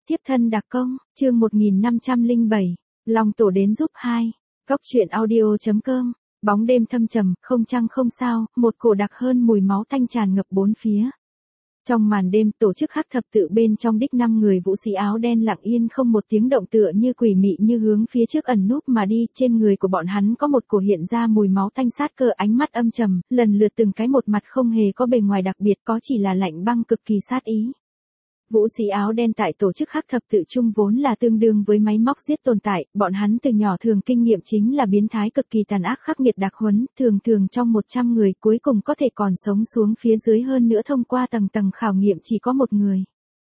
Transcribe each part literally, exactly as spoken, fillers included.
Tiếp thân đặc công, chương một nghìn năm trăm lẻ bảy, Long Tổ đến giúp hai. Góc truyện audio.com, bóng đêm thâm trầm, không trăng không sao, một cổ đặc hơn mùi máu tanh tràn ngập bốn phía. Trong màn đêm, tổ chức hắc thập tự bên trong đích năm người vũ sĩ áo đen lặng yên không một tiếng động tựa như quỷ mị như hướng phía trước ẩn núp mà đi, trên người của bọn hắn có một cổ hiện ra mùi máu tanh sát cơ, ánh mắt âm trầm, lần lượt từng cái một mặt không hề có bề ngoài đặc biệt, có chỉ là lạnh băng cực kỳ sát ý. Vũ sĩ áo đen tại tổ chức hắc thập tự chung vốn là tương đương với máy móc giết tồn tại, bọn hắn từ nhỏ thường kinh nghiệm chính là biến thái cực kỳ tàn ác khắc nghiệt đặc huấn, thường thường trong một trăm người cuối cùng có thể còn sống xuống phía dưới hơn nữa thông qua tầng tầng khảo nghiệm chỉ có một người.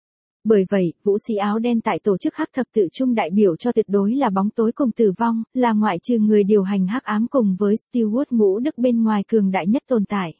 Bởi vậy, vũ sĩ áo đen tại tổ chức hắc thập tự chung đại biểu cho tuyệt đối là bóng tối cùng tử vong, là ngoại trừ người điều hành hắc ám cùng với Steward ngũ đức bên ngoài cường đại nhất tồn tại.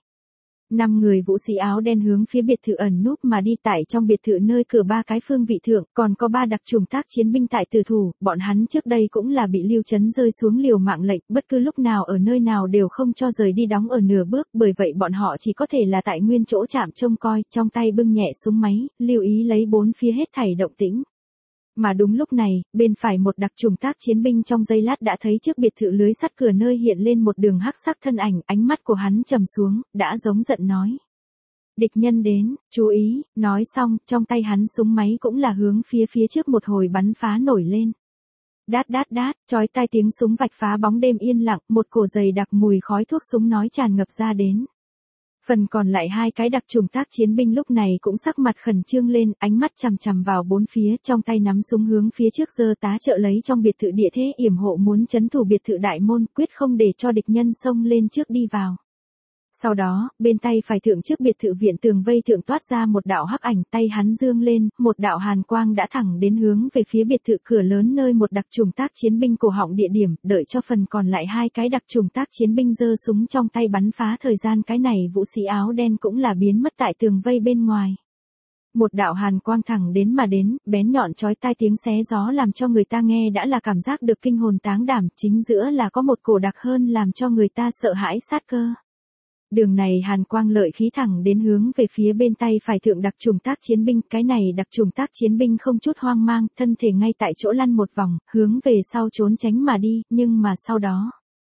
Năm người vũ sĩ áo đen hướng phía biệt thự ẩn núp mà đi, tại trong biệt thự nơi cửa ba cái phương vị thượng, còn có ba đặc trùng tác chiến binh tại tử thủ, bọn hắn trước đây cũng là bị Lưu Chấn rơi xuống liều mạng lệnh, bất cứ lúc nào ở nơi nào đều không cho rời đi đóng ở nửa bước, bởi vậy bọn họ chỉ có thể là tại nguyên chỗ chạm trông coi, trong tay bưng nhẹ súng máy, lưu ý lấy bốn phía hết thảy động tĩnh. Mà đúng lúc này, bên phải một đặc trùng tác chiến binh trong giây lát đã thấy trước biệt thự lưới sắt cửa nơi hiện lên một đường hắc sắc thân ảnh, ánh mắt của hắn trầm xuống, đã giống giận nói. Địch nhân đến, chú ý, nói xong, trong tay hắn súng máy cũng là hướng phía phía trước một hồi bắn phá nổi lên. Đát đát đát, chói tai tiếng súng vạch phá bóng đêm yên lặng, một cổ dày đặc mùi khói thuốc súng nói tràn ngập ra đến. Phần còn lại hai cái đặc trùng tác chiến binh lúc này cũng sắc mặt khẩn trương lên, ánh mắt chằm chằm vào bốn phía, trong tay nắm súng hướng phía trước giơ tá trợ lấy trong biệt thự địa thế yểm hộ, muốn trấn thủ biệt thự đại môn, quyết không để cho địch nhân xông lên trước đi vào. Sau đó, bên tay phải thượng trước biệt thự viện tường vây thượng toát ra một đạo hắc ảnh, tay hắn dương lên, một đạo hàn quang đã thẳng đến hướng về phía biệt thự cửa lớn nơi một đặc trùng tác chiến binh cổ họng địa điểm, đợi cho phần còn lại hai cái đặc trùng tác chiến binh giơ súng trong tay bắn phá thời gian, cái này vũ sĩ áo đen cũng là biến mất tại tường vây bên ngoài. Một đạo hàn quang thẳng đến mà đến, bén nhọn chói tai tiếng xé gió làm cho người ta nghe đã là cảm giác được kinh hồn táng đảm, chính giữa là có một cổ đặc hơn làm cho người ta sợ hãi sát cơ. Đường này hàn quang lợi khí thẳng đến hướng về phía bên tay phải thượng đặc trùng tác chiến binh, cái này đặc trùng tác chiến binh không chút hoang mang, thân thể ngay tại chỗ lăn một vòng, hướng về sau trốn tránh mà đi, nhưng mà sau đó.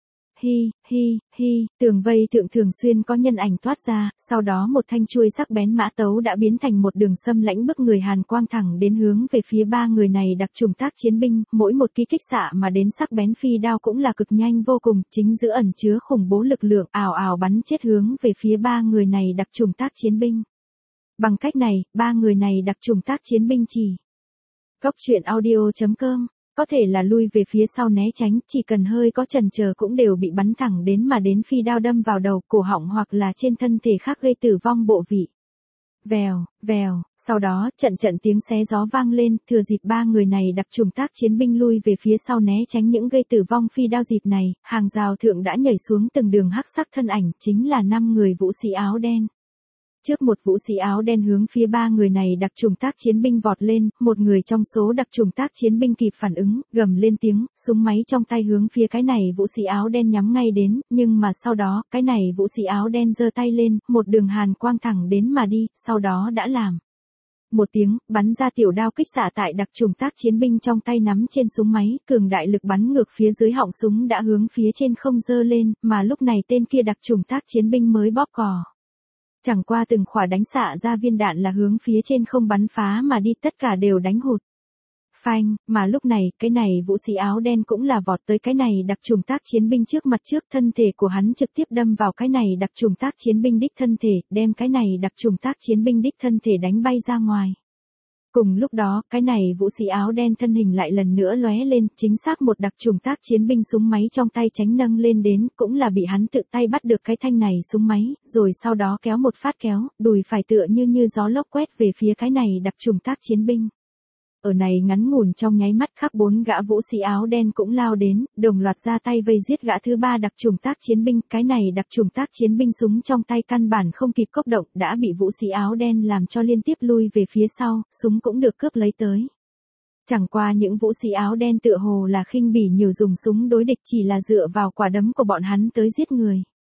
Hi, hi, hi, tường vây thượng thường xuyên có nhân ảnh toát ra, sau đó một thanh chuôi sắc bén mã tấu đã biến thành một đường xâm lãnh bức người hàn quang thẳng đến hướng về phía ba người này đặc trùng tác chiến binh, mỗi một ký kích xạ mà đến sắc bén phi đao cũng là cực nhanh vô cùng, chính giữa ẩn chứa khủng bố lực lượng, ào ào bắn chết hướng về phía ba người này đặc trùng tác chiến binh. Bằng cách này, ba người này đặc trùng tác chiến binh chỉ. Góc truyện audio.com có thể là lui về phía sau né tránh, chỉ cần hơi có chần chờ cũng đều bị bắn thẳng đến mà đến phi đao đâm vào đầu, cổ họng hoặc là trên thân thể khác gây tử vong bộ vị. Vèo, vèo, sau đó, trận trận tiếng xé gió vang lên, thừa dịp ba người này đặc trùng tác chiến binh lui về phía sau né tránh những gây tử vong phi đao dịp này, hàng rào thượng đã nhảy xuống từng đường hắc sắc thân ảnh, chính là năm người vũ sĩ áo đen. Trước một vũ sĩ áo đen hướng phía ba người này đặc trùng tác chiến binh vọt lên, một người trong số đặc trùng tác chiến binh kịp phản ứng, gầm lên tiếng, súng máy trong tay hướng phía cái này vũ sĩ áo đen nhắm ngay đến, nhưng mà sau đó, cái này vũ sĩ áo đen giơ tay lên, một đường hàn quang thẳng đến mà đi, sau đó đã làm. Một tiếng, bắn ra tiểu đao kích xạ tại đặc trùng tác chiến binh trong tay nắm trên súng máy, cường đại lực bắn ngược phía dưới họng súng đã hướng phía trên không giơ lên, mà lúc này tên kia đặc trùng tác chiến binh mới bóp cò. Chẳng qua từng khỏa đánh xạ ra viên đạn là hướng phía trên không bắn phá mà đi, tất cả đều đánh hụt. Phanh, mà lúc này, cái này vũ sĩ áo đen cũng là vọt tới cái này đặc trùng tác chiến binh trước mặt trước, thân thể của hắn trực tiếp đâm vào cái này đặc trùng tác chiến binh đích thân thể, đem cái này đặc trùng tác chiến binh đích thân thể đánh bay ra ngoài. Cùng lúc đó, cái này vũ sĩ áo đen thân hình lại lần nữa lóe lên, chính xác một đặc trùng tác chiến binh súng máy trong tay tránh nâng lên đến, cũng là bị hắn tự tay bắt được cái thanh này súng máy, rồi sau đó kéo một phát kéo, đùi phải tựa như như gió lốc quét về phía cái này đặc trùng tác chiến binh. Ở này ngắn ngủn trong nháy mắt khắc bốn gã vũ sĩ áo đen cũng lao đến, đồng loạt ra tay vây giết gã thứ ba đặc trùng tác chiến binh, cái này đặc trùng tác chiến binh súng trong tay căn bản không kịp cốc động, đã bị vũ sĩ áo đen làm cho liên tiếp lui về phía sau, súng cũng được cướp lấy tới. Chẳng qua những vũ sĩ áo đen tựa hồ là khinh bỉ nhiều dùng súng đối địch, chỉ là dựa vào quả đấm của bọn hắn tới giết người.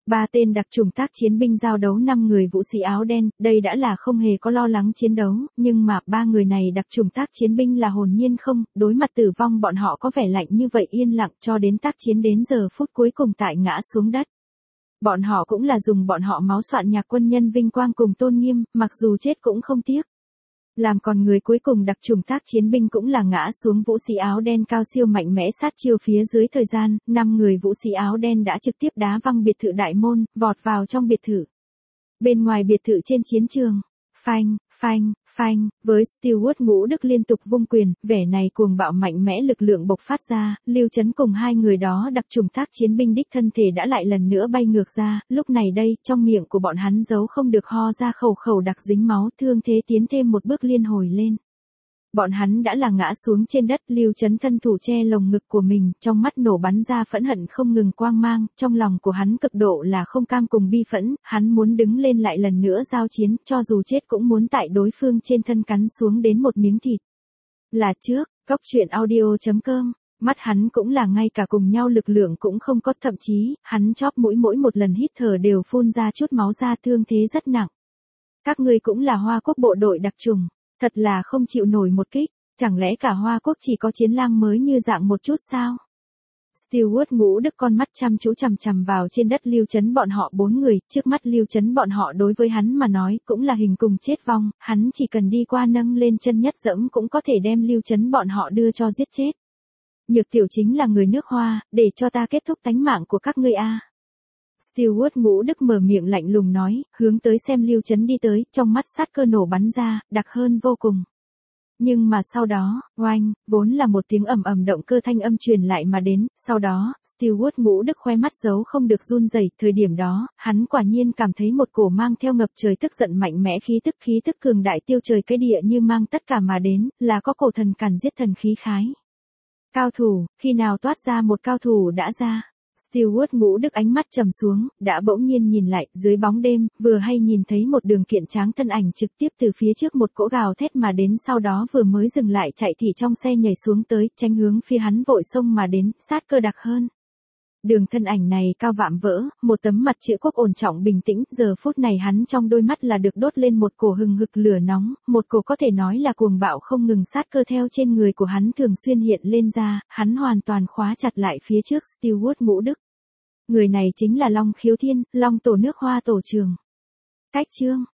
Ba tên đặc chủng tác chiến binh giao đấu năm người vũ sĩ áo đen, đây đã là không hề có lo lắng chiến đấu, nhưng mà ba người này đặc chủng tác chiến binh là hồn nhiên không, đối mặt tử vong bọn họ có vẻ lạnh như vậy yên lặng cho đến tác chiến đến giờ phút cuối cùng tại ngã xuống đất. Bọn họ cũng là dùng bọn họ máu soạn nhạc quân nhân vinh quang cùng tôn nghiêm, mặc dù chết cũng không tiếc. Làm còn người cuối cùng đặc chủng tác chiến binh cũng là ngã xuống vũ sĩ áo đen cao siêu mạnh mẽ sát chiêu phía dưới thời gian, năm người vũ sĩ áo đen đã trực tiếp đá văng biệt thự đại môn, vọt vào trong biệt thự. Bên ngoài biệt thự trên chiến trường, phanh, phanh, phanh, với Stewart Ngũ Đức liên tục vung quyền, vẻ này cuồng bạo mạnh mẽ lực lượng bộc phát ra, Lưu Chấn cùng hai người đó đặc chủng tác chiến binh đích thân thể đã lại lần nữa bay ngược ra, lúc này đây, trong miệng của bọn hắn giấu không được ho ra khẩu khẩu đặc dính máu, thương thế tiến thêm một bước liên hồi lên. Bọn hắn đã là ngã xuống trên đất, Lưu Chấn thân thủ che lồng ngực của mình, trong mắt nổ bắn ra phẫn hận không ngừng quang mang, trong lòng của hắn cực độ là không cam cùng bi phẫn, hắn muốn đứng lên lại lần nữa giao chiến, cho dù chết cũng muốn tại đối phương trên thân cắn xuống đến một miếng thịt. Là trước, Cốc truyện audio chấm com, mắt hắn cũng là ngay cả cùng nhau lực lượng cũng không có, thậm chí, hắn chóp mũi mỗi một lần hít thở đều phun ra chút máu ra, thương thế rất nặng. Các ngươi cũng là Hoa Quốc bộ đội đặc chủng. Thật là không chịu nổi một kích, chẳng lẽ cả Hoa Quốc chỉ có chiến lang mới như dạng một chút sao? Stewart Ngũ Đức con mắt chăm chú chằm chằm vào trên đất Lưu Chấn bọn họ bốn người, trước mắt Lưu Chấn bọn họ đối với hắn mà nói cũng là hình cùng chết vong, hắn chỉ cần đi qua nâng lên chân nhất dẫm cũng có thể đem Lưu Chấn bọn họ đưa cho giết chết. Nhược tiểu chính là người nước Hoa, để cho ta kết thúc tánh mạng của các ngươi a. Stewart Ngũ Đức mở miệng lạnh lùng nói, hướng tới xem Lưu Chấn đi tới, trong mắt sát cơ nổ bắn ra, đặc hơn vô cùng. Nhưng mà sau đó, oanh, vốn là một tiếng ầm ầm động cơ thanh âm truyền lại mà đến, sau đó, Stewart Ngũ Đức khoe mắt giấu không được run rẩy, thời điểm đó, hắn quả nhiên cảm thấy một cổ mang theo ngập trời tức giận mạnh mẽ khí tức khí tức cường đại tiêu trời cái địa như mang tất cả mà đến, là có cổ thần càn giết thần khí khái. Cao thủ, khi nào toát ra một cao thủ đã ra. Stewart Ngũ Đức ánh mắt trầm xuống, đã bỗng nhiên nhìn lại, dưới bóng đêm, vừa hay nhìn thấy một đường kiện tráng thân ảnh trực tiếp từ phía trước một cỗ gào thét mà đến, sau đó vừa mới dừng lại chạy thì trong xe nhảy xuống tới, tránh hướng phía hắn vội xông mà đến, sát cơ đặc hơn. Đường thân ảnh này cao vạm vỡ, một tấm mặt chữ quốc ổn trọng bình tĩnh, giờ phút này hắn trong đôi mắt là được đốt lên một cổ hừng hực lửa nóng, một cổ có thể nói là cuồng bạo không ngừng, sát cơ theo trên người của hắn thường xuyên hiện lên ra, hắn hoàn toàn khóa chặt lại phía trước Stewart Ngũ Đức. Người này chính là Long Khiếu Thiên, Long tổ nước Hoa tổ trường. Cách chương